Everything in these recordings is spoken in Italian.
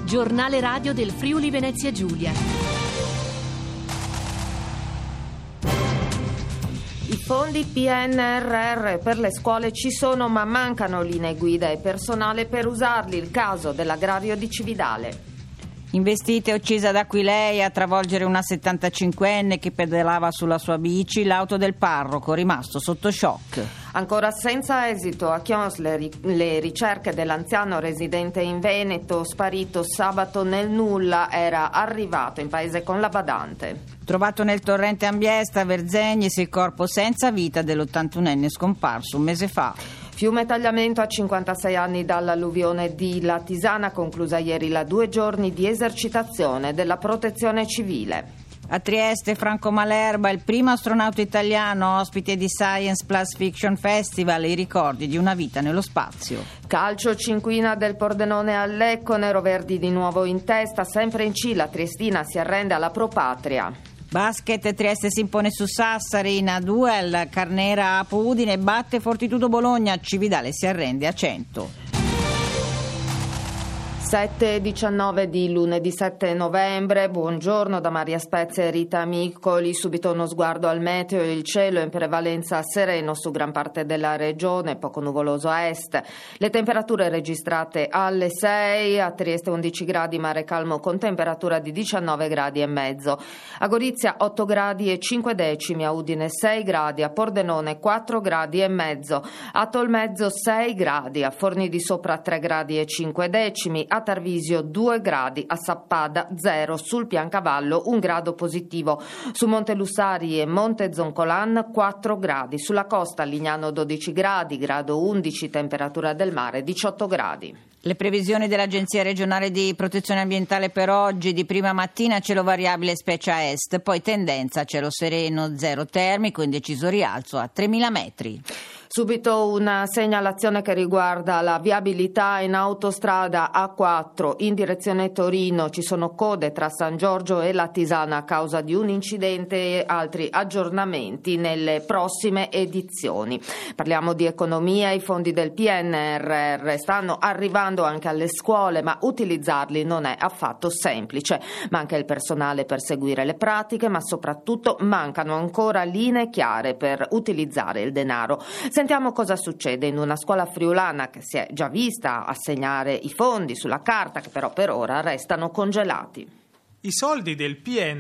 Giornale radio del Friuli Venezia Giulia. I fondi PNRR per le scuole ci sono, ma mancano linee guida e personale per usarli. Il caso dell'agrario di Cividale. Investita e uccisa ad Aquileia a travolgere una 75enne che pedalava sulla sua bici, l'auto del parroco rimasto sotto shock. Ancora senza esito a Chions le ricerche dell'anziano residente in Veneto, sparito sabato nel nulla, era arrivato in paese con la badante. Trovato nel torrente Ambiesta, Verzegnes, il corpo senza vita dell'81enne scomparso un mese fa. Fiume Tagliamento a 56 anni dall'alluvione di Latisana, conclusa ieri la 2 giorni di esercitazione della protezione civile. A Trieste, Franco Malerba, il primo astronauta italiano ospite di Science Plus Fiction Festival, i ricordi di una vita nello spazio. Calcio, cinquina del Pordenone al Lecco, Neroverdi di nuovo in testa, sempre in C, la Triestina si arrende alla Pro Patria. Basket, Trieste si impone su Sassari in A2, Carnera a Udine batte Fortitudo Bologna, Cividale si arrende a 100. 7:19 di lunedì 7 novembre, buongiorno da Maria Spezia e Rita Miccoli. Subito uno sguardo al meteo, il cielo in prevalenza sereno su gran parte della regione, poco nuvoloso a est. Le temperature registrate alle 6, a Trieste 11 gradi, mare calmo con temperatura di 19 gradi e mezzo. A Gorizia 8 gradi e 5 decimi, a Udine 6 gradi, a Pordenone 4 gradi e mezzo, a Tolmezzo 6 gradi, a Forni di Sopra 3 gradi e 5 decimi, a Tarvisio 2 gradi, a Sappada 0, sul Piancavallo 1 grado positivo, su Monte Lussari e Monte Zoncolan 4 gradi, sulla costa Lignano 12 gradi, grado 11, temperatura del mare 18 gradi. Le previsioni dell'Agenzia regionale di protezione ambientale per oggi: di prima mattina cielo variabile specie a est, poi tendenza a cielo sereno, zero termico, in deciso rialzo a 3.000 metri. Subito una segnalazione che riguarda la viabilità in autostrada A4 in direzione Torino. Ci sono code tra San Giorgio e Latisana a causa di un incidente e altri aggiornamenti nelle prossime edizioni. Parliamo di economia. I fondi del PNRR stanno arrivando anche alle scuole, ma utilizzarli non è affatto semplice. Manca il personale per seguire le pratiche, ma soprattutto mancano ancora linee chiare per utilizzare il denaro. Sentiamo cosa succede in una scuola friulana che si è già vista assegnare i fondi sulla carta, che però per ora restano congelati. I soldi del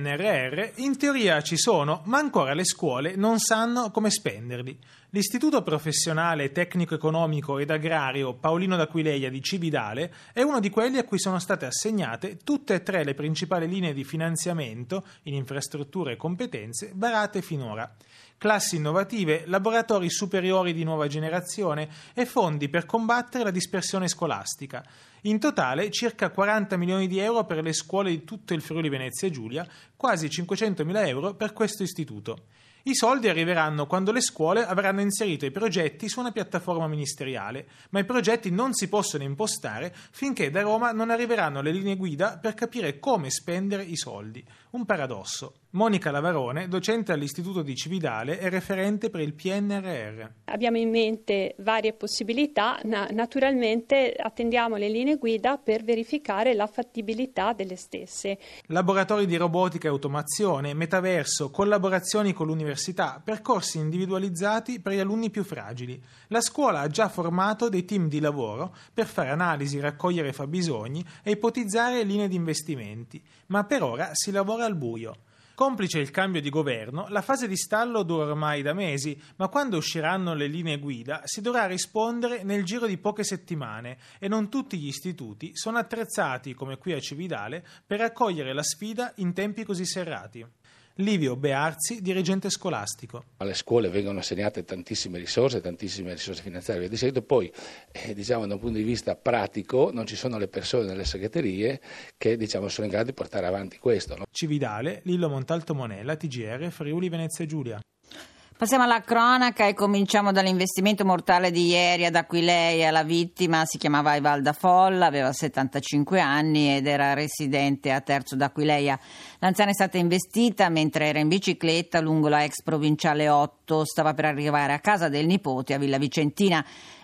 PNRR in teoria ci sono, ma ancora le scuole non sanno come spenderli. L'Istituto Professionale Tecnico Economico ed Agrario Paolino d'Aquileia di Cividale è uno di quelli a cui sono state assegnate tutte e tre le principali linee di finanziamento in infrastrutture e competenze varate finora. Classi innovative, laboratori superiori di nuova generazione e fondi per combattere la dispersione scolastica. In totale circa 40 milioni di euro per le scuole di tutto il Friuli Venezia Giulia, quasi 500.000 euro per questo istituto. I soldi arriveranno quando le scuole avranno inserito i progetti su una piattaforma ministeriale, ma i progetti non si possono impostare finché da Roma non arriveranno le linee guida per capire come spendere i soldi. Un paradosso. Monica Lavarone, docente all'Istituto di Cividale e referente per il PNRR. Abbiamo in mente varie possibilità, naturalmente attendiamo le linee guida per verificare la fattibilità delle stesse. Laboratori di robotica e automazione, metaverso, collaborazioni con l'università, percorsi individualizzati per gli alunni più fragili. La scuola ha già formato dei team di lavoro per fare analisi, raccogliere fabbisogni e ipotizzare linee di investimenti, ma per ora si lavora al buio. Complice il cambio di governo, la fase di stallo dura ormai da mesi, ma quando usciranno le linee guida si dovrà rispondere nel giro di poche settimane e non tutti gli istituti sono attrezzati, come qui a Cividale, per raccogliere la sfida in tempi così serrati. Livio Bearzi, dirigente scolastico. Alle scuole vengono assegnate tantissime risorse finanziarie, via di seguito, poi da un punto di vista pratico non ci sono le persone nelle segreterie che sono in grado di portare avanti questo. No? Cividale, Lillo Montalto Monella, TGR, Friuli Venezia Giulia. Passiamo alla cronaca e cominciamo dall'investimento mortale di ieri ad Aquileia. La vittima si chiamava Evalda Folla, aveva 75 anni ed era residente a Terzo d'Aquileia. L'anziana è stata investita mentre era in bicicletta lungo la ex provinciale 8, stava per arrivare a casa del nipote a Villa Vicentina.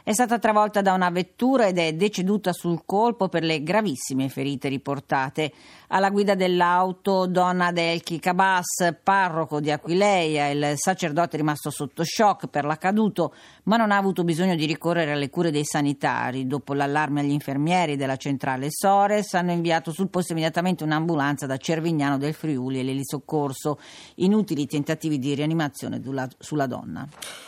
È stata travolta da una vettura ed è deceduta sul colpo per le gravissime ferite riportate. Alla guida dell'auto Don Adelchi Cabas, parroco di Aquileia. Il sacerdote è rimasto sotto shock per l'accaduto, ma non ha avuto bisogno di ricorrere alle cure dei sanitari. Dopo l'allarme agli infermieri della centrale Sores, hanno inviato sul posto immediatamente un'ambulanza da Cervignano del Friuli e l'elisoccorso. Inutili tentativi di rianimazione sulla donna.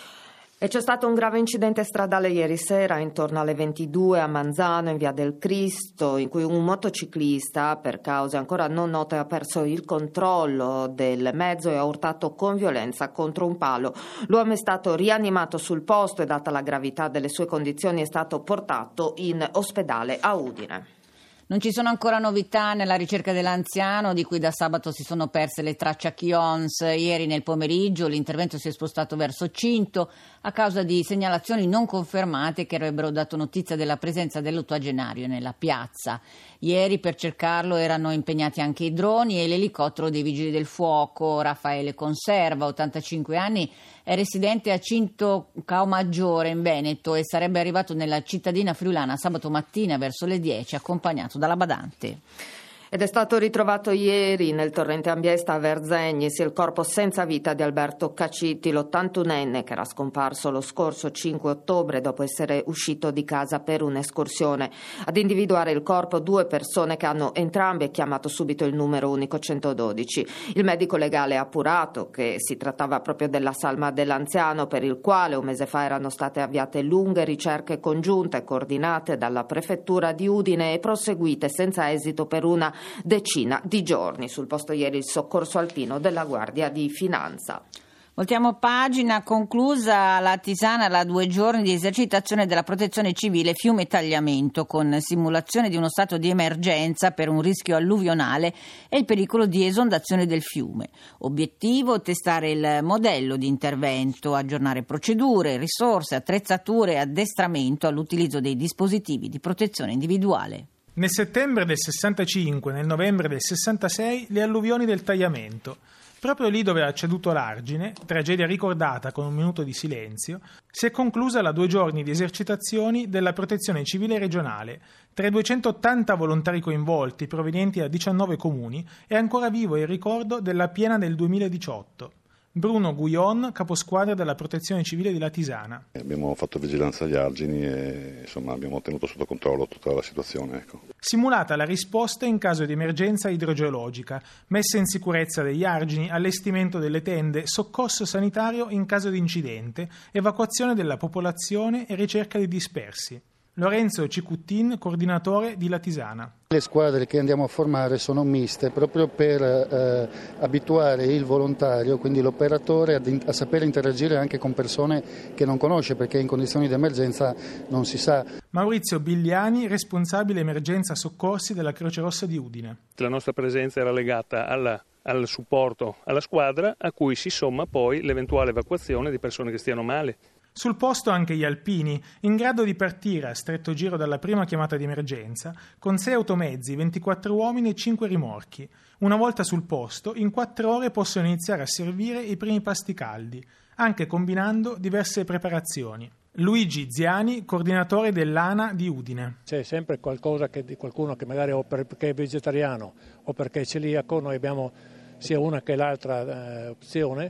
E c'è stato un grave incidente stradale ieri sera intorno alle 22 a Manzano in via del Cristo, in cui un motociclista, per cause ancora non note, ha perso il controllo del mezzo e ha urtato con violenza contro un palo. L'uomo è stato rianimato sul posto e, data la gravità delle sue condizioni, è stato portato in ospedale a Udine. Non ci sono ancora novità nella ricerca dell'anziano, di cui da sabato si sono perse le tracce a Chions. Ieri nel pomeriggio l'intervento si è spostato verso Cinto a causa di segnalazioni non confermate che avrebbero dato notizia della presenza dell'ottogenario nella piazza. Ieri per cercarlo erano impegnati anche i droni e l'elicottero dei Vigili del Fuoco. Raffaele Conserva, 85 anni, è residente a Cinto Caomaggiore in Veneto e sarebbe arrivato nella cittadina friulana sabato mattina verso le 10 accompagnato dalla badante. Ed è stato ritrovato ieri nel torrente Ambiesta a Verzegnis il corpo senza vita di Alberto Cacitti, l'81enne che era scomparso lo scorso 5 ottobre dopo essere uscito di casa per un'escursione. Ad individuare il corpo 2 persone che hanno entrambe chiamato subito il numero unico 112. Il medico legale ha appurato che si trattava proprio della salma dell'anziano, per il quale un mese fa erano state avviate lunghe ricerche congiunte coordinate dalla prefettura di Udine e proseguite senza esito per una decina di giorni. Sul posto ieri il soccorso alpino della Guardia di Finanza. Voltiamo pagina. Conclusa la Tisana la 2 giorni di esercitazione della protezione civile fiume tagliamento, con simulazione di uno stato di emergenza per un rischio alluvionale e il pericolo di esondazione del fiume. Obiettivo: testare il modello di intervento, aggiornare procedure, risorse, attrezzature e addestramento all'utilizzo dei dispositivi di protezione individuale. Nel settembre del 65 e nel novembre del 66 le alluvioni del Tagliamento. Proprio lì dove ha ceduto l'Argine, tragedia ricordata con un minuto di silenzio, si è conclusa la 2 giorni di esercitazioni della protezione civile regionale. Tra i 280 volontari coinvolti, provenienti da 19 comuni, è ancora vivo il ricordo della piena del 2018. Bruno Guion, caposquadra della protezione civile di Latisana. Abbiamo fatto vigilanza agli argini e abbiamo tenuto sotto controllo tutta la situazione. Simulata la risposta in caso di emergenza idrogeologica, messa in sicurezza degli argini, allestimento delle tende, soccorso sanitario in caso di incidente, evacuazione della popolazione e ricerca di dispersi. Lorenzo Cicuttin, coordinatore di Latisana. Le squadre che andiamo a formare sono miste proprio per abituare il volontario, quindi l'operatore, a sapere interagire anche con persone che non conosce, perché in condizioni di emergenza non si sa. Maurizio Bigliani, responsabile emergenza soccorsi della Croce Rossa di Udine. La nostra presenza era legata al supporto alla squadra, a cui si somma poi l'eventuale evacuazione di persone che stiano male. Sul posto anche gli alpini, in grado di partire a stretto giro dalla prima chiamata di emergenza, con 6 automezzi, 24 uomini e 5 rimorchi. Una volta sul posto, in 4 ore possono iniziare a servire i primi pasti caldi, anche combinando diverse preparazioni. Luigi Ziani, coordinatore dell'ANA di Udine. C'è sempre qualcosa di qualcuno che magari o perché è vegetariano o perché è celiaco, noi abbiamo sia una che l'altra opzione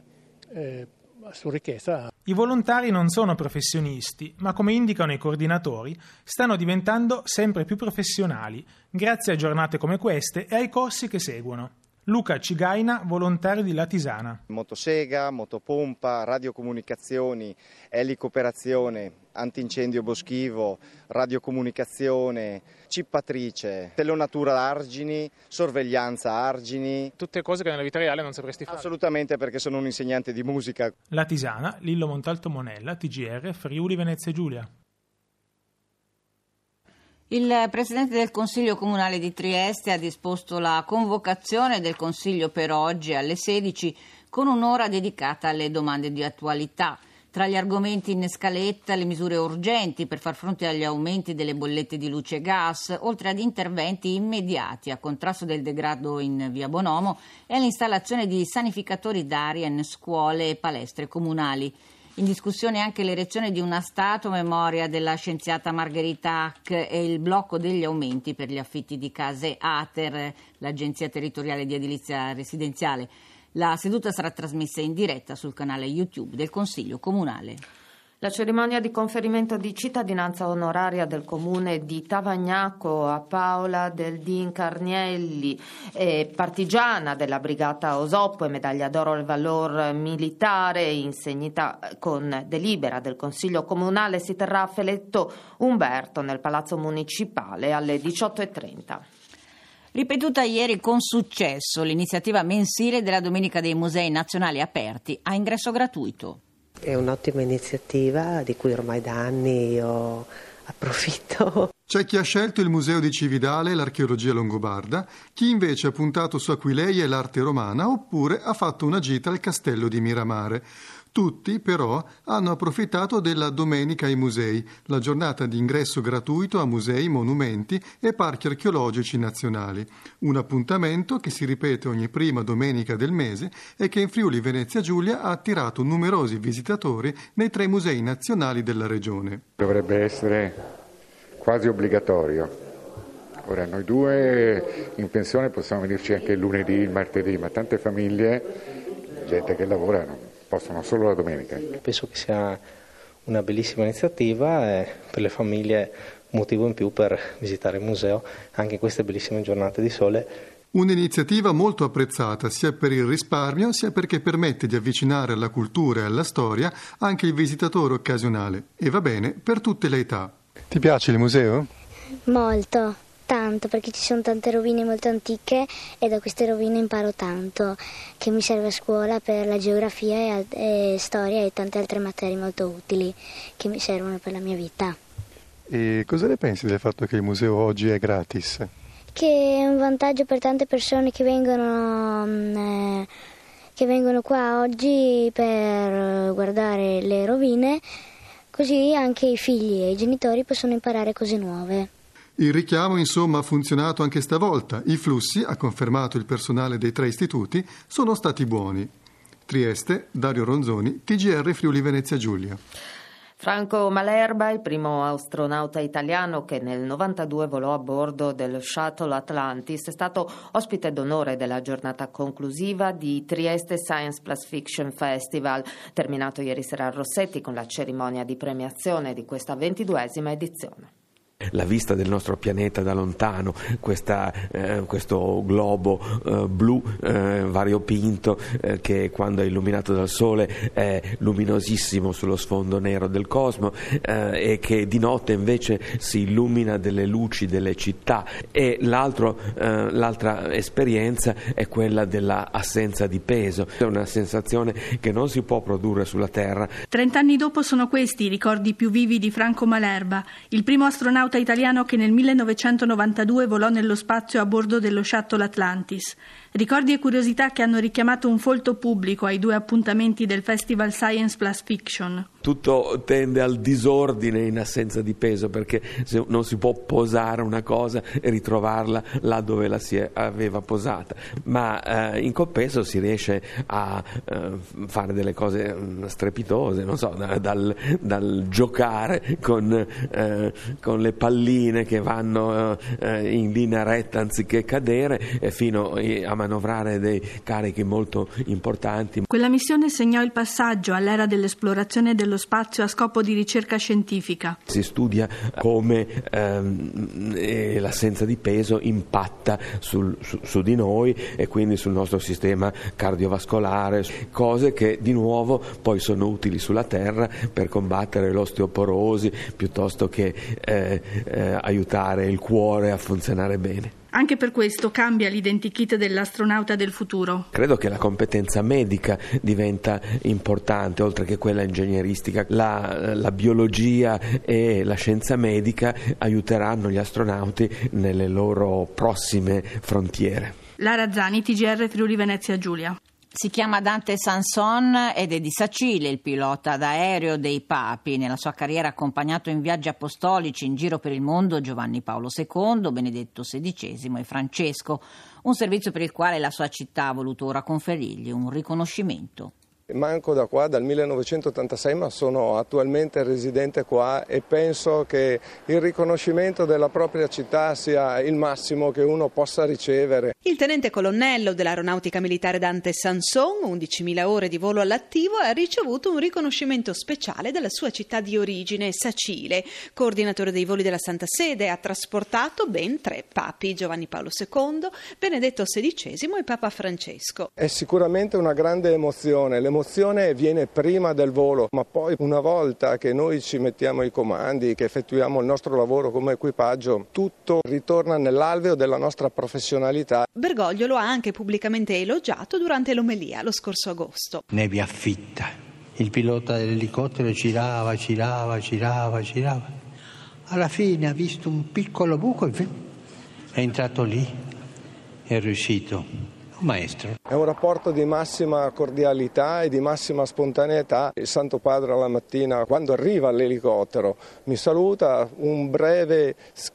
su richiesta. I volontari non sono professionisti, ma come indicano i coordinatori, stanno diventando sempre più professionali, grazie a giornate come queste e ai corsi che seguono. Luca Cigaina, volontario di Latisana. Motosega, motopompa, radiocomunicazioni, elicoperazione, antincendio boschivo, radiocomunicazione, cippatrice, telonatura argini, sorveglianza argini. Tutte cose che nella vita reale non sapresti fare. Assolutamente, perché sono un insegnante di musica. Latisana, Lillo Montalto Monella, TGR, Friuli Venezia Giulia. Il Presidente del Consiglio Comunale di Trieste ha disposto la convocazione del Consiglio per oggi alle 16 con un'ora dedicata alle domande di attualità. Tra gli argomenti in scaletta le misure urgenti per far fronte agli aumenti delle bollette di luce e gas, oltre ad interventi immediati a contrasto del degrado in via Bonomo e all'installazione di sanificatori d'aria in scuole e palestre comunali. In discussione anche l'erezione di una statua a memoria della scienziata Margherita Hack e il blocco degli aumenti per gli affitti di case ATER, l'Agenzia Territoriale di Edilizia Residenziale. La seduta sarà trasmessa in diretta sul canale YouTube del Consiglio Comunale. La cerimonia di conferimento di cittadinanza onoraria del comune di Tavagnacco a Paola del Din Carnielli, partigiana della brigata Osoppo e medaglia d'oro al valor militare, insegnita con delibera del Consiglio Comunale, si terrà a Feletto Umberto nel Palazzo Municipale alle 18:30. Ripetuta ieri con successo l'iniziativa mensile della Domenica dei Musei Nazionali Aperti a ingresso gratuito. È un'ottima iniziativa di cui ormai da anni io approfitto. C'è chi ha scelto il Museo di Cividale e l'Archeologia Longobarda, chi invece ha puntato su Aquileia e l'arte romana, oppure ha fatto una gita al Castello di Miramare. Tutti, però, hanno approfittato della Domenica ai Musei, la giornata di ingresso gratuito a musei, monumenti e parchi archeologici nazionali. Un appuntamento che si ripete ogni prima domenica del mese e che in Friuli Venezia Giulia ha attirato numerosi visitatori nei 3 musei nazionali della regione. Dovrebbe essere quasi obbligatorio. Ora, noi 2 in pensione possiamo venirci anche il lunedì, il martedì, ma tante famiglie, gente che lavora, non possono solo la domenica. Penso che sia una bellissima iniziativa e per le famiglie un motivo in più per visitare il museo anche in queste bellissime giornate di sole. Un'iniziativa molto apprezzata sia per il risparmio sia perché permette di avvicinare alla cultura e alla storia anche il visitatore occasionale e va bene per tutte le età. Ti piace il museo? Molto. Tanto, perché ci sono tante rovine molto antiche e da queste rovine imparo tanto che mi serve a scuola per la geografia e storia e tante altre materie molto utili che mi servono per la mia vita. E cosa ne pensi del fatto che il museo oggi è gratis? Che è un vantaggio per tante persone che vengono qua oggi per guardare le rovine, così anche i figli e i genitori possono imparare cose nuove. Il richiamo, insomma, ha funzionato anche stavolta. I flussi, ha confermato il personale dei 3 istituti, sono stati buoni. Trieste, Dario Ronzoni, TGR Friuli Venezia Giulia. Franco Malerba, il primo astronauta italiano che nel 92 volò a bordo del Shuttle Atlantis, è stato ospite d'onore della giornata conclusiva di Trieste Science Plus Fiction Festival, terminato ieri sera a Rossetti con la cerimonia di premiazione di questa 22esima edizione. La vista del nostro pianeta da lontano, questo globo blu variopinto che quando è illuminato dal sole è luminosissimo sullo sfondo nero del cosmo e che di notte invece si illumina delle luci delle città. E l'altra esperienza è quella dell'assenza di peso, è una sensazione che non si può produrre sulla Terra. 30 anni dopo sono questi i ricordi più vivi di Franco Malerba, il primo astronauta italiano che nel 1992 volò nello spazio a bordo dello Shuttle Atlantis. Ricordi e curiosità che hanno richiamato un folto pubblico ai 2 appuntamenti del Festival Science Plus Fiction. Tutto tende al disordine in assenza di peso, perché non si può posare una cosa e ritrovarla là dove la si aveva posata, ma in compenso si riesce a fare delle cose strepitose, non so, dal giocare con le palline che vanno in linea retta anziché cadere, fino a manovrare dei carichi molto importanti. Quella missione segnò il passaggio all'era dell'esplorazione dello spazio a scopo di ricerca scientifica. Si studia come l'assenza di peso impatta su di noi e quindi sul nostro sistema cardiovascolare, cose che di nuovo poi sono utili sulla Terra per combattere l'osteoporosi piuttosto che aiutare il cuore a funzionare bene. Anche per questo cambia l'identikit dell'astronauta del futuro. Credo che la competenza medica diventa importante, oltre che quella ingegneristica. La biologia e la scienza medica aiuteranno gli astronauti nelle loro prossime frontiere. Lara Zani, TGR Friuli Venezia Giulia. Si chiama Dante Sanson ed è di Sacile, il pilota d'aereo dei papi. Nella sua carriera ha accompagnato in viaggi apostolici in giro per il mondo Giovanni Paolo II, Benedetto XVI e Francesco, un servizio per il quale la sua città ha voluto ora conferirgli un riconoscimento. Manco da qua dal 1986, ma sono attualmente residente qua e penso che il riconoscimento della propria città sia il massimo che uno possa ricevere. Il tenente colonnello dell'Aeronautica Militare Dante Sanson, 11.000 ore di volo all'attivo, ha ricevuto un riconoscimento speciale dalla sua città di origine, Sacile. Coordinatore dei voli della Santa Sede, ha trasportato ben 3 papi, Giovanni Paolo II, Benedetto XVI e Papa Francesco. È sicuramente una grande emozione. L'emozione viene prima del volo, ma poi una volta che noi ci mettiamo i comandi, che effettuiamo il nostro lavoro come equipaggio, tutto ritorna nell'alveo della nostra professionalità. Bergoglio lo ha anche pubblicamente elogiato durante l'omelia lo scorso agosto. Nebbia fitta, il pilota dell'elicottero girava. Alla fine ha visto un piccolo buco e è entrato lì, è riuscito. Un maestro. È un rapporto di massima cordialità e di massima spontaneità. Il Santo Padre alla mattina, quando arriva l'elicottero, mi saluta, un breve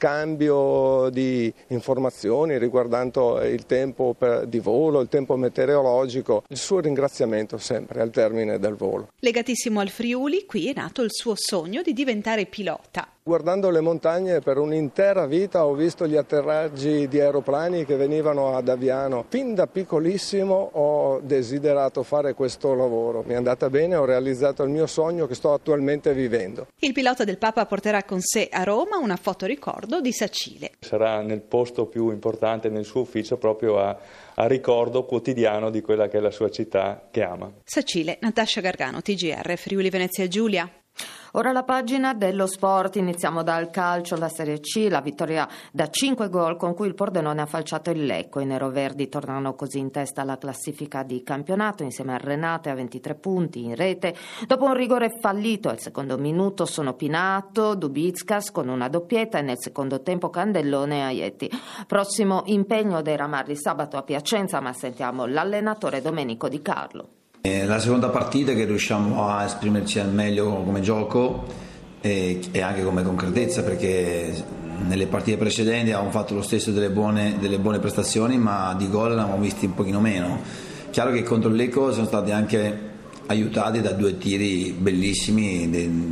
scambio di informazioni riguardando il tempo di volo, il tempo meteorologico, il suo ringraziamento sempre al termine del volo. Legatissimo al Friuli, qui è nato il suo sogno di diventare pilota. Guardando le montagne per un'intera vita ho visto gli atterraggi di aeroplani che venivano ad Aviano. Fin da piccolissimo ho desiderato fare questo lavoro. Mi è andata bene, ho realizzato il mio sogno che sto attualmente vivendo. Il pilota del Papa porterà con sé a Roma una fotoricordo di Sacile. Sarà nel posto più importante nel suo ufficio proprio a ricordo quotidiano di quella che è la sua città che ama. Sacile, Natascia Gargano, TGR, Friuli Venezia Giulia. Ora la pagina dello sport, iniziamo dal calcio, la Serie C, la vittoria da 5 gol con cui il Pordenone ha falciato il Lecco. I neroverdi tornano così in testa alla classifica di campionato insieme a Renate a 23 punti in rete. Dopo un rigore fallito al secondo minuto sono Pinato, Dubickas con una doppietta e nel secondo tempo Candellone e Aieti. Prossimo impegno dei Ramarri sabato a Piacenza, ma sentiamo l'allenatore Domenico Di Carlo. La seconda partita che riusciamo a esprimerci al meglio come gioco e anche come concretezza, perché nelle partite precedenti avevamo fatto lo stesso delle buone prestazioni, ma di gol ne avevamo visti un pochino meno. Chiaro che contro il Lecco siamo stati anche aiutati da 2 tiri bellissimi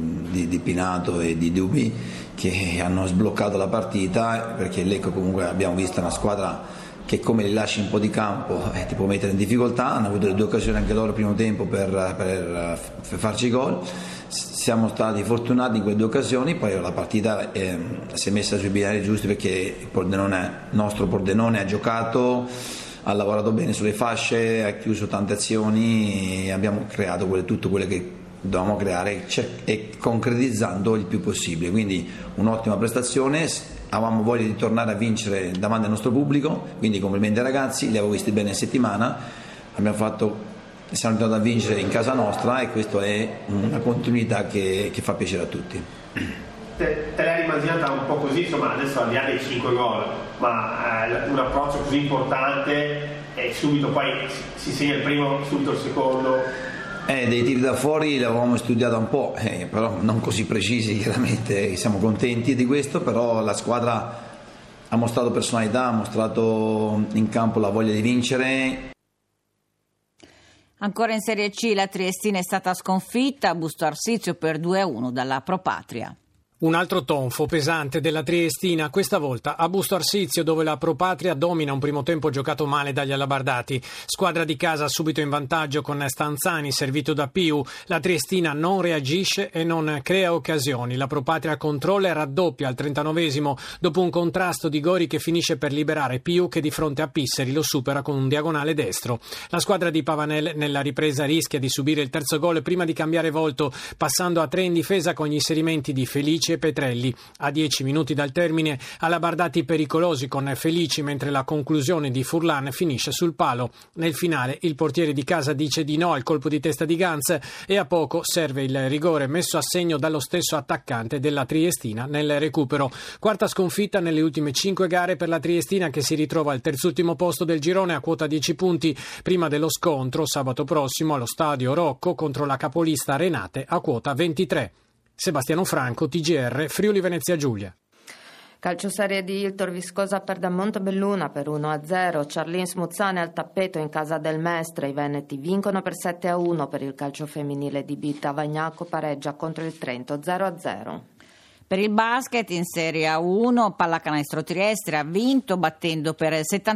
di Pinato e di Dubi che hanno sbloccato la partita, perché il Lecco comunque abbiamo visto una squadra che come li lasci un po' di campo ti può mettere in difficoltà. Hanno avuto le 2 occasioni anche loro al primo tempo per farci gol. Siamo stati fortunati in quelle 2 occasioni, poi la partita si è messa sui binari giusti, perché il nostro Pordenone ha giocato, ha lavorato bene sulle fasce, ha chiuso tante azioni e abbiamo creato tutto quello che dovevamo creare e concretizzando il più possibile. Quindi un'ottima prestazione. Avevamo voglia di tornare a vincere davanti al nostro pubblico, quindi complimenti ai ragazzi, li avevo visti bene in settimana, siamo tornati a vincere in casa nostra e questa è una continuità che fa piacere a tutti. Te l'hai immaginata un po' così, insomma, adesso al di là dei 5 gol, ma un approccio così importante e subito poi si segna il primo, subito il secondo. Dei tiri da fuori l'avevamo studiata un po', però non così precisi, chiaramente siamo contenti di questo, però la squadra ha mostrato personalità, ha mostrato in campo la voglia di vincere. Ancora in Serie C la Triestina è stata sconfitta a Busto Arsizio per 2-1 dalla Pro Patria. Un altro tonfo pesante della Triestina, questa volta a Busto Arsizio, dove la Pro Patria domina un primo tempo giocato male dagli alabardati. Squadra di casa subito in vantaggio con Stanzani servito da Piu. La Triestina non reagisce e non crea occasioni. La Pro Patria controlla e raddoppia al 39esimo dopo un contrasto di Gori che finisce per liberare Piu, che di fronte a Pisseri lo supera con un diagonale destro. La squadra di Pavanel nella ripresa rischia di subire il terzo gol prima di cambiare volto, passando a 3 in difesa con gli inserimenti di Felici e Petrelli. A 10 minuti dal termine alabardati pericolosi con Felici, mentre la conclusione di Furlan finisce sul palo. Nel finale il portiere di casa dice di no al colpo di testa di Ganz e a poco serve il rigore messo a segno dallo stesso attaccante della Triestina nel recupero. Quarta sconfitta nelle ultime 5 gare per la Triestina, che si ritrova al terzultimo posto del girone a quota 10 punti prima dello scontro sabato prossimo allo Stadio Rocco contro la capolista Renate a quota 23. Sebastiano Franco, TGR, Friuli Venezia Giulia. Calcio serie di il Torviscosa perde a Montebelluna per 1-0, Charlin Smuzzane al tappeto in casa del Mestre, i Veneti vincono per 7-1 per il calcio femminile di B. Tavagnaco pareggia contro il Trento 0-0. Per il basket in Serie A1 Pallacanestro Trieste ha vinto battendo per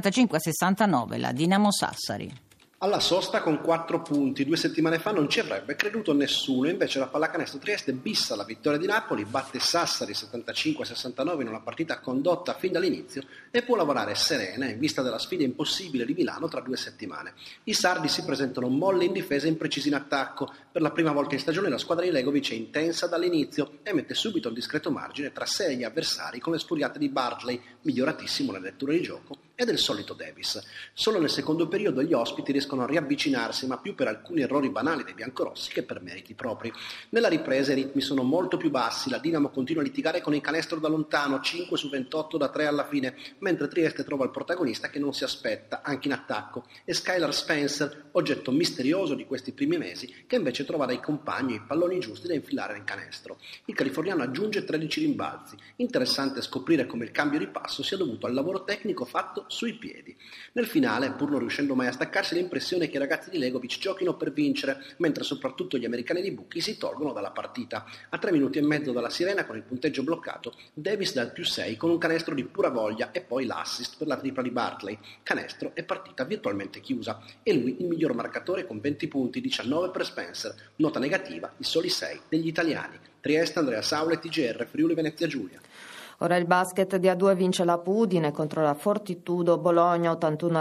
75-69 la Dinamo Sassari. Alla sosta con 4 punti, 2 settimane fa non ci avrebbe creduto nessuno, invece la Pallacanestro Trieste bissa la vittoria di Napoli, batte Sassari 75-69 in una partita condotta fin dall'inizio e può lavorare serena in vista della sfida impossibile di Milano tra 2 settimane. I sardi si presentano molli in difesa e imprecisi in attacco. Per la prima volta in stagione la squadra di Legovic è intensa dall'inizio e mette subito un discreto margine tra sé e gli avversari con le spuriate di Bartley, miglioratissimo nelle letture di gioco, e del solito Davis. Solo nel secondo periodo gli ospiti riescono a riavvicinarsi, ma più per alcuni errori banali dei biancorossi che per meriti propri. Nella ripresa i ritmi sono molto più bassi, la Dinamo continua a litigare con il canestro da lontano, 5 su 28 da 3 alla fine, mentre Trieste trova il protagonista che non si aspetta, anche in attacco, e Skylar Spencer, oggetto misterioso di questi primi mesi, che invece trova dai compagni i palloni giusti da infilare nel canestro. Il californiano aggiunge 13 rimbalzi. Interessante scoprire come il cambio di passo sia dovuto al lavoro tecnico fatto sui piedi. Nel finale, pur non riuscendo mai a staccarsi, l'impressione è che i ragazzi di Legovic giochino per vincere, mentre soprattutto gli americani di Bucchi si tolgono dalla partita. A 3 minuti e mezzo dalla sirena, con il punteggio bloccato, Davis dà il +6 con un canestro di pura voglia e poi l'assist per la tripla di Bartley. Canestro e partita virtualmente chiusa. E lui il miglior marcatore con 20 punti, 19 per Spencer. Nota negativa, i soli 6 degli italiani. Trieste, Andrea Saula e TGR, Friuli Venezia Giulia. Ora il basket di A2 vince la Udine contro la Fortitudo Bologna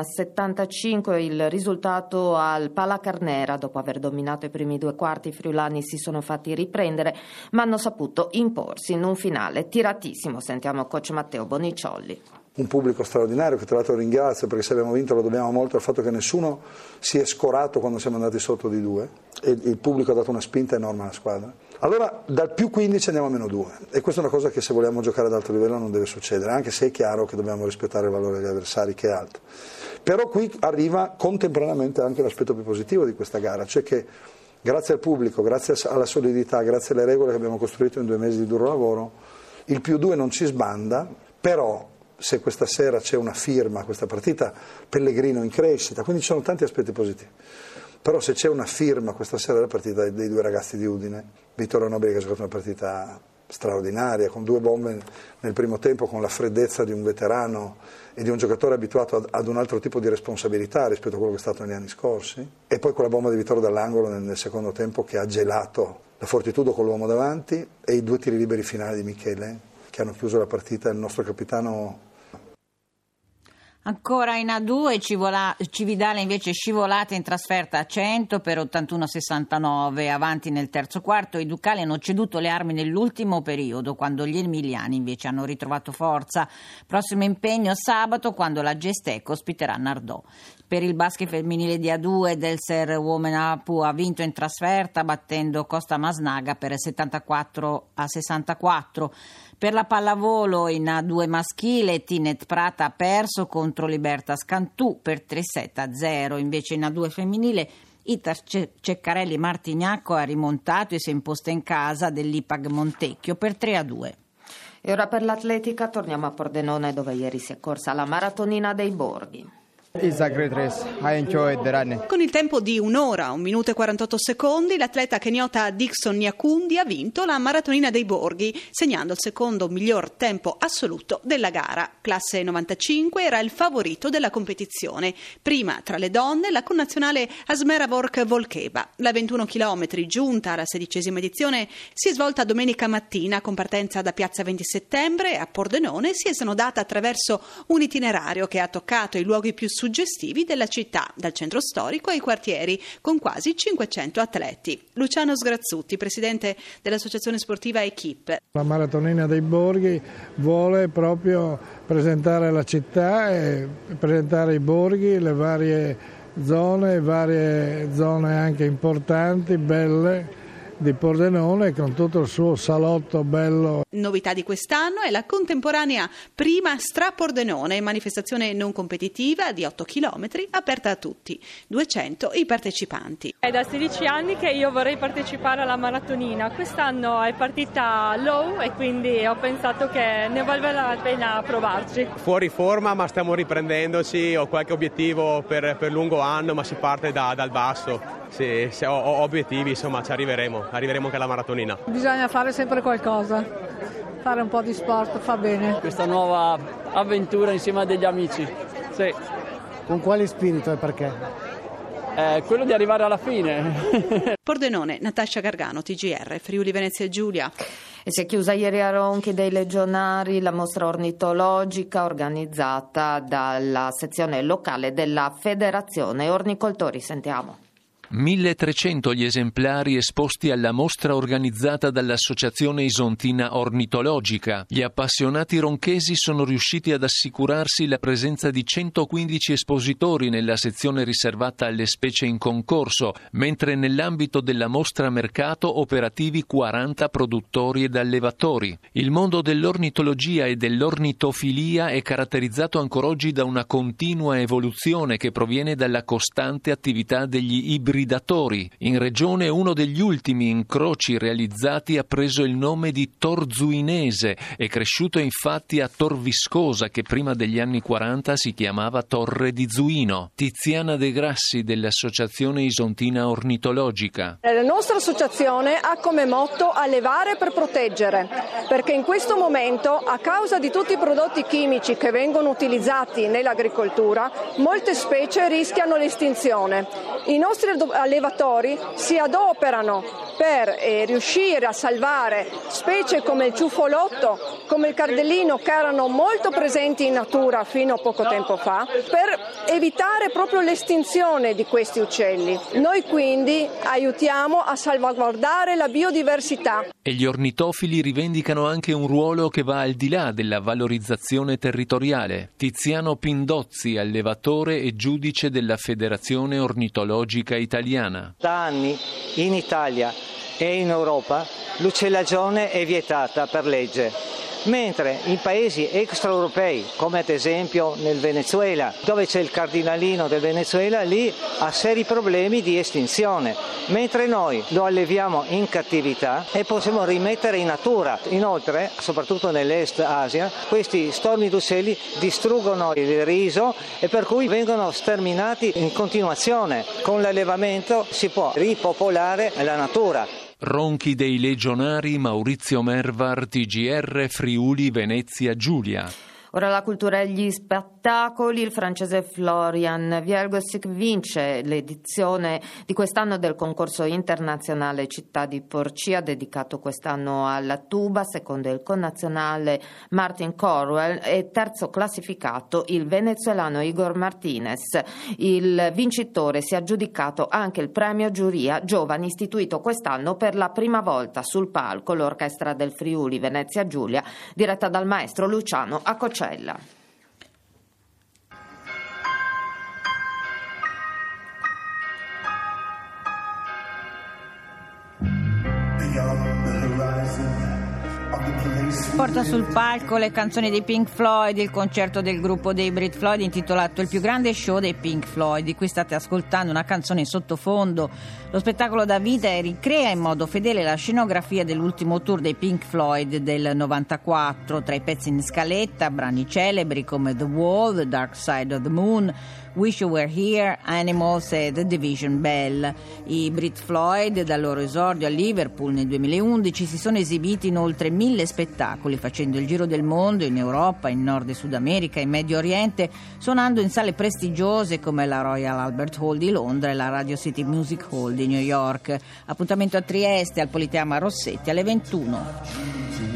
81-75, il risultato al Palacarnera. Dopo aver dominato i primi 2 quarti i friulani si sono fatti riprendere ma hanno saputo imporsi in un finale tiratissimo. Sentiamo coach Matteo Boniciolli. Un pubblico straordinario che tra l'altro ringrazio, perché se abbiamo vinto lo dobbiamo molto al fatto che nessuno si è scorato quando siamo andati sotto di 2 e il pubblico ha dato una spinta enorme alla squadra. Allora dal +15 andiamo a -2 e questa è una cosa che se vogliamo giocare ad alto livello non deve succedere, anche se è chiaro che dobbiamo rispettare il valore degli avversari che è alto. Però qui arriva contemporaneamente anche l'aspetto più positivo di questa gara, cioè che grazie al pubblico, grazie alla solidità, grazie alle regole che abbiamo costruito in 2 mesi di duro lavoro, il +2 non ci sbanda, però se questa sera c'è una firma a questa partita, Pellegrino in crescita, quindi ci sono tanti aspetti positivi. Però se c'è una firma questa sera della partita dei 2 ragazzi di Udine, Vittorio Nobile che ha giocato una partita straordinaria, con 2 bombe nel primo tempo, con la freddezza di un veterano e di un giocatore abituato ad un altro tipo di responsabilità rispetto a quello che è stato negli anni scorsi, e poi con la bomba di Vittorio dall'angolo nel secondo tempo che ha gelato la Fortitudo con l'uomo davanti, e i 2 tiri liberi finali di Michele che hanno chiuso la partita. Il nostro capitano. Ancora in A2 Cividale invece scivolata in trasferta a 100 per 81-69, avanti nel terzo quarto. I ducali hanno ceduto le armi nell'ultimo periodo, quando gli emiliani invece hanno ritrovato forza. Prossimo impegno sabato, quando la Gestec ospiterà Nardò. Per il basket femminile di A2 del Ser Women Apu ha vinto in trasferta battendo Costa Masnaga per 74-64. Per la pallavolo in A2 maschile Tinet Prata ha perso contro Libertas Cantù per 3-7-0, invece in A2 femminile Itar Ceccarelli Martignacco ha rimontato e si è imposta in casa dell'Ipag Montecchio per 3-2. E ora per l'atletica torniamo a Pordenone, dove ieri si è corsa la maratonina dei Borghi. It's a great race. I enjoyed the running. Con il tempo di 1 ora, 1 minuto e 48 secondi, l'atleta keniota Dickson Nyakundi ha vinto la maratonina dei Borghi, segnando il secondo miglior tempo assoluto della gara. Classe 95 era il favorito della competizione. Prima, tra le donne, la connazionale Asmera Vork-Volkeva. La 21 km, giunta alla 16ª edizione, si è svolta domenica mattina con partenza da Piazza 20 Settembre. A Pordenone si è snodata attraverso un itinerario che ha toccato i luoghi più suggestivi della città, dal centro storico ai quartieri, con quasi 500 atleti. Luciano Sgrazzutti, presidente dell'associazione sportiva Equipe. La maratonina dei Borghi vuole proprio presentare la città e presentare i borghi, le varie zone anche importanti, belle, di Pordenone con tutto il suo salotto bello. Novità di quest'anno è la contemporanea prima Stra-Pordenone, manifestazione non competitiva di 8 km aperta a tutti, 200 i partecipanti. È da 16 anni che io vorrei partecipare alla maratonina, quest'anno è partita low e quindi ho pensato che ne valeva la pena provarci. Fuori forma ma stiamo riprendendoci, ho qualche obiettivo per lungo anno ma si parte dal basso, sì, se ho obiettivi insomma ci arriveremo anche alla maratonina. Bisogna fare sempre qualcosa, fare un po' di sport fa bene. Questa nuova avventura insieme a degli amici, sì. Con quale spirito e perché? Quello di arrivare alla fine. Pordenone, Natascia Gargano, TGR, Friuli Venezia Giulia. E si è chiusa ieri a Ronchi dei Legionari la mostra ornitologica organizzata dalla sezione locale della Federazione Ornicoltori. Sentiamo. 1.300 gli esemplari esposti alla mostra organizzata dall'Associazione Isontina Ornitologica. Gli appassionati ronchesi sono riusciti ad assicurarsi la presenza di 115 espositori nella sezione riservata alle specie in concorso, mentre nell'ambito della mostra mercato operativi 40 produttori ed allevatori. Il mondo dell'ornitologia e dell'ornitofilia è caratterizzato ancora oggi da una continua evoluzione che proviene dalla costante attività degli ibridatori. In regione uno degli ultimi incroci realizzati ha preso il nome di Torzuinese, è cresciuto infatti a Tor Viscosa che prima degli anni 40 si chiamava Torre di Zuino. Tiziana De Grassi dell'Associazione Isontina Ornitologica. La nostra associazione ha come motto allevare per proteggere, perché in questo momento a causa di tutti i prodotti chimici che vengono utilizzati nell'agricoltura molte specie rischiano l'estinzione. I nostri allevatori si adoperano per riuscire a salvare specie come il ciufolotto, come il cardellino, che erano molto presenti in natura fino a poco tempo fa, per evitare proprio l'estinzione di questi uccelli. Noi quindi aiutiamo a salvaguardare la biodiversità. E gli ornitofili rivendicano anche un ruolo che va al di là della valorizzazione territoriale. Tiziano Pindozzi, allevatore e giudice della Federazione Ornitologica Italiana. Da anni in Italia e in Europa l'ucellagione è vietata per legge, mentre in paesi extraeuropei, come ad esempio nel Venezuela, dove c'è il cardinalino del Venezuela, lì ha seri problemi di estinzione, mentre noi lo alleviamo in cattività e possiamo rimettere in natura. Inoltre, soprattutto nell'Est Asia, questi stormi d'uccelli distruggono il riso e per cui vengono sterminati in continuazione. Con l'allevamento si può ripopolare la natura. Ronchi dei Legionari, Maurizio Mervar, TGR, Friuli Venezia Giulia. Ora la cultura e gli spettacoli. Il francese Florian Vielgosic vince l'edizione di quest'anno del concorso internazionale Città di Porcia, dedicato quest'anno alla tuba. Secondo il connazionale Martin Corwell è terzo classificato il venezuelano Igor Martinez. Il vincitore si è aggiudicato anche il premio Giuria Giovani, istituito quest'anno per la prima volta sul palco l'orchestra del Friuli Venezia Giulia, diretta dal maestro Luciano Accocella. Porta sul palco le canzoni dei Pink Floyd, il concerto del gruppo dei Brit Floyd intitolato Il più grande show dei Pink Floyd, di cui state ascoltando una canzone in sottofondo. Lo spettacolo dà vita e ricrea in modo fedele la scenografia dell'ultimo tour dei Pink Floyd del 94. Tra i pezzi in scaletta, brani celebri come The Wall, The Dark Side of the Moon, Wish You Were Here, Animals e The Division Bell. I Brit Floyd, dal loro esordio a Liverpool nel 2011, si sono esibiti in oltre 1000 spettacoli, facendo il giro del mondo in Europa, in Nord e Sud America, in Medio Oriente, suonando in sale prestigiose come la Royal Albert Hall di Londra e la Radio City Music Hall di New York. Appuntamento a Trieste, al Politeama Rossetti alle 21.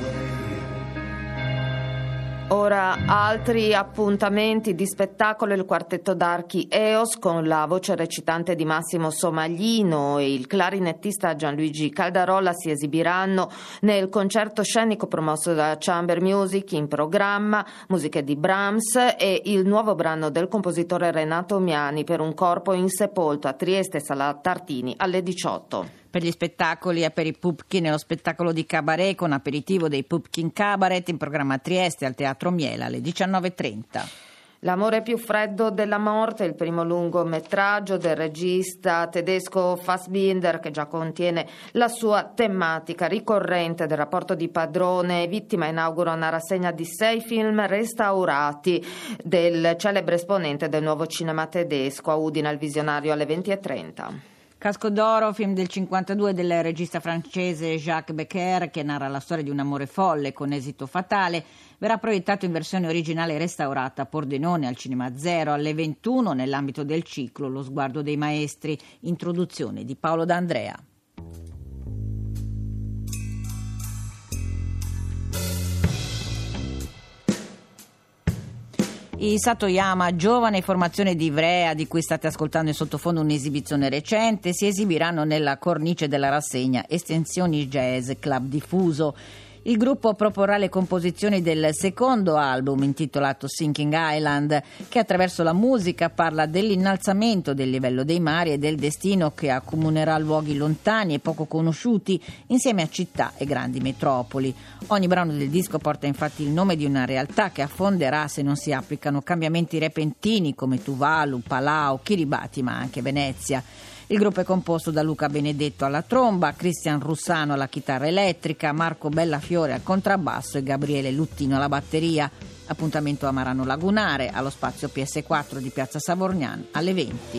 Ora altri appuntamenti di spettacolo: il quartetto d'archi EOS con la voce recitante di Massimo Somaglino e il clarinettista Gianluigi Caldarolla si esibiranno nel concerto scenico promosso da Chamber Music. In programma musiche di Brahms e il nuovo brano del compositore Renato Miani, Per un corpo insepolto, a Trieste, Sala Tartini alle 18. Per gli spettacoli e per i Pupkin nello spettacolo di cabaret con aperitivo dei Pupkin Cabaret in programma a Trieste al Teatro Miela alle 19.30. L'amore più freddo della morte, il primo lungometraggio del regista tedesco Fassbinder, che già contiene la sua tematica ricorrente del rapporto di padrone e vittima, inaugura una rassegna di 6 film restaurati del celebre esponente del nuovo cinema tedesco a Udine al Visionario alle 20.30. Casco d'oro, film del 52 del regista francese Jacques Becker, che narra la storia di un amore folle con esito fatale, verrà proiettato in versione originale restaurata a Pordenone al Cinema Zero alle 21 nell'ambito del ciclo Lo sguardo dei maestri, introduzione di Paolo D'Andrea. I Satoyama, giovane formazione di Ivrea, di cui state ascoltando in sottofondo un'esibizione recente, si esibiranno nella cornice della rassegna Estensioni Jazz Club Diffuso. Il gruppo proporrà le composizioni del secondo album intitolato Sinking Island, che attraverso la musica parla dell'innalzamento del livello dei mari e del destino che accomunerà luoghi lontani e poco conosciuti insieme a città e grandi metropoli. Ogni brano del disco porta infatti il nome di una realtà che affonderà se non si applicano cambiamenti repentini come Tuvalu, Palau, Kiribati ma anche Venezia. Il gruppo è composto da Luca Benedetto alla tromba, Cristian Russano alla chitarra elettrica, Marco Bellafiore al contrabbasso e Gabriele Luttino alla batteria. Appuntamento a Marano Lagunare, allo spazio PS4 di Piazza Savorgnan alle 20.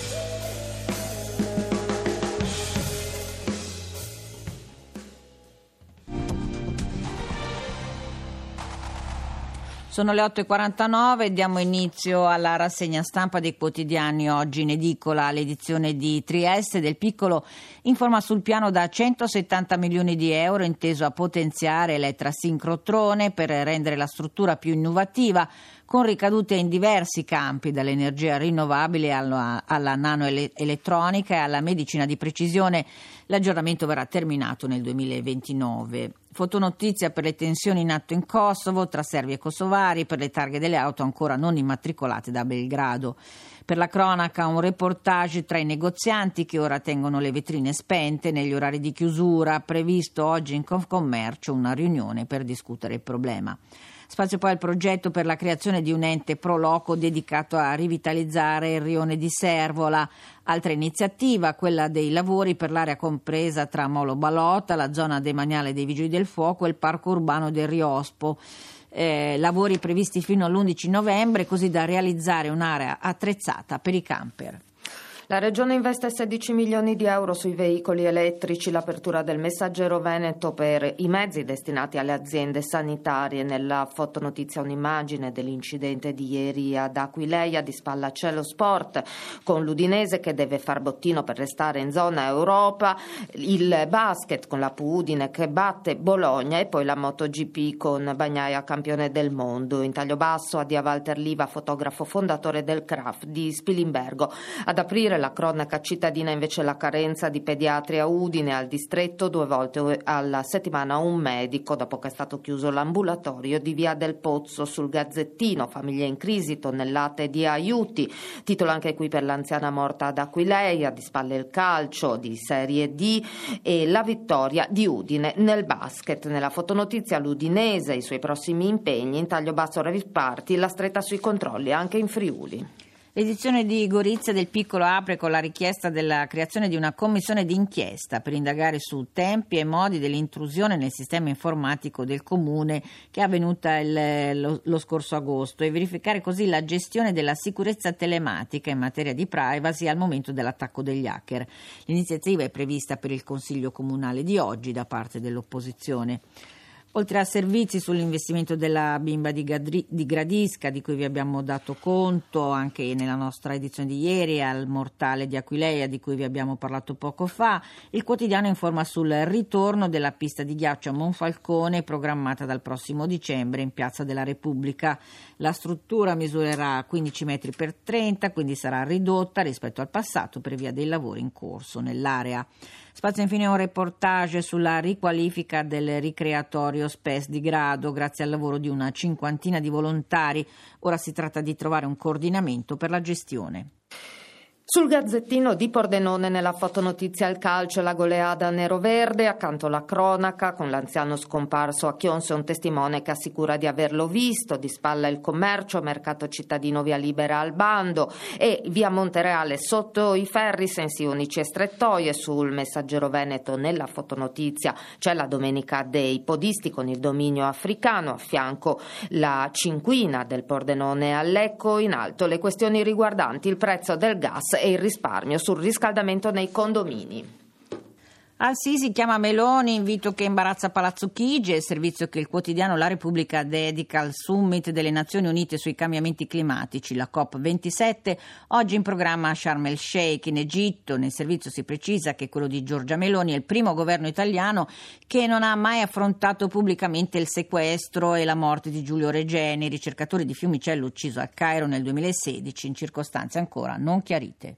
Sono le 8.49, diamo inizio alla rassegna stampa dei quotidiani oggi in edicola. L'edizione di Trieste del Piccolo informa sul piano da 170 milioni di euro inteso a potenziare l'elettrasincrotrone per rendere la struttura più innovativa, con ricadute in diversi campi, dall'energia rinnovabile alla nanoelettronica e alla medicina di precisione. L'aggiornamento verrà terminato nel 2029. Fotonotizia per le tensioni in atto in Kosovo tra serbi e kosovari per le targhe delle auto ancora non immatricolate da Belgrado. Per la cronaca un reportage tra i negozianti che ora tengono le vetrine spente negli orari di chiusura. Previsto oggi in Confcommercio una riunione per discutere il problema. Spazio poi al progetto per la creazione di un ente pro loco dedicato a rivitalizzare il rione di Servola. Altra iniziativa, quella dei lavori per l'area compresa tra Molo Balota, la zona demaniale dei Vigili del Fuoco e il parco urbano del Riospo. Lavori previsti fino all'11 novembre, così da realizzare un'area attrezzata per i camper. La Regione investe 16 milioni di euro sui veicoli elettrici, l'apertura del Messaggero Veneto per i mezzi destinati alle aziende sanitarie. Nella fotonotizia un'immagine dell'incidente di ieri ad Aquileia di Spallacello Sport, con l'Udinese che deve far bottino per restare in zona Europa, il basket con la Udine che batte Bologna e poi la MotoGP con Bagnaia campione del mondo. In taglio basso addio Walter Liva, fotografo fondatore del CRAF di Spilimbergo. Ad aprire la cronaca cittadina invece la carenza di pediatri a Udine, al distretto 2 volte alla settimana un medico dopo che è stato chiuso l'ambulatorio di Via del Pozzo. Sul Gazzettino famiglie in crisi, tonnellate di aiuti, titolo anche qui per l'anziana morta ad Aquileia, di spalle il calcio di Serie D e la vittoria di Udine nel basket. Nella fotonotizia l'Udinese, i suoi prossimi impegni, in taglio basso Revisparti, la stretta sui controlli anche in Friuli. L'edizione di Gorizia del Piccolo apre con la richiesta della creazione di una commissione d'inchiesta per indagare su tempi e modi dell'intrusione nel sistema informatico del comune che è avvenuta lo scorso agosto e verificare così la gestione della sicurezza telematica in materia di privacy al momento dell'attacco degli hacker. L'iniziativa è prevista per il Consiglio Comunale di oggi da parte dell'opposizione. Oltre a servizi sull'investimento della bimba di Gradisca, di cui vi abbiamo dato conto anche nella nostra edizione di ieri, al mortale di Aquileia, di cui vi abbiamo parlato poco fa, il quotidiano informa sul ritorno della pista di ghiaccio a Monfalcone, programmata dal prossimo dicembre in Piazza della Repubblica. La struttura misurerà 15 metri per 30, quindi sarà ridotta rispetto al passato per via dei lavori in corso nell'area. Spazio infine un reportage sulla riqualifica del ricreatorio SPES di Grado grazie al lavoro di una cinquantina di volontari. Ora si tratta di trovare un coordinamento per la gestione. Sul Gazzettino di Pordenone, nella fotonotizia il calcio e la goleada nero-verde, accanto alla cronaca con l'anziano scomparso a Chionse, un testimone che assicura di averlo visto, di spalla il commercio, mercato cittadino via Libera al bando e via Montereale sotto i ferri, sensi unici e strettoie. Sul Messaggero Veneto, nella fotonotizia, c'è la Domenica dei podisti con il dominio africano, a fianco la cinquina del Pordenone a Lecco, in alto le questioni riguardanti il prezzo del gas e il risparmio sul riscaldamento nei condomini. Al-Sisi chiama Meloni, invito che imbarazza Palazzo Chigi, il servizio che il quotidiano La Repubblica dedica al summit delle Nazioni Unite sui cambiamenti climatici, la COP27, oggi in programma a Sharm el Sheikh in Egitto. Nel servizio si precisa che quello di Giorgia Meloni è il primo governo italiano che non ha mai affrontato pubblicamente il sequestro e la morte di Giulio Regeni, ricercatore di Fiumicello ucciso a Cairo nel 2016 in circostanze ancora non chiarite.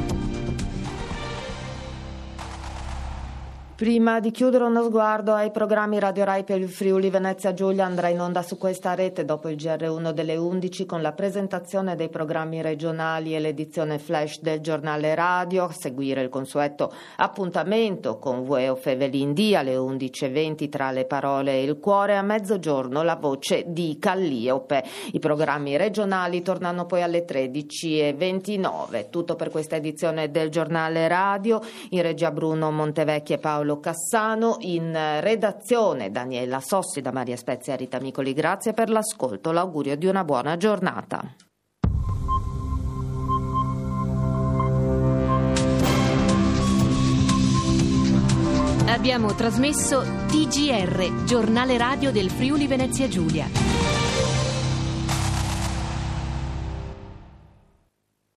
Prima di chiudere, uno sguardo ai programmi Radio Rai per il Friuli Venezia Giulia. Andrà in onda su questa rete dopo il GR1 delle 11 con la presentazione dei programmi regionali e l'edizione flash del giornale radio. A seguire il consueto appuntamento con Vueo Fevelin D alle 11:20 tra le parole e il cuore. A mezzogiorno la voce di Calliope. I programmi regionali tornano poi alle 13:29. Tutto per questa edizione del giornale radio. In regia Bruno Montevecchi e Paolo Cassano, in redazione Daniela Sossi, da Maria Spezia e Rita Micoli. Grazie per l'ascolto, l'augurio di una buona giornata. Abbiamo trasmesso TGR, giornale radio del Friuli Venezia Giulia.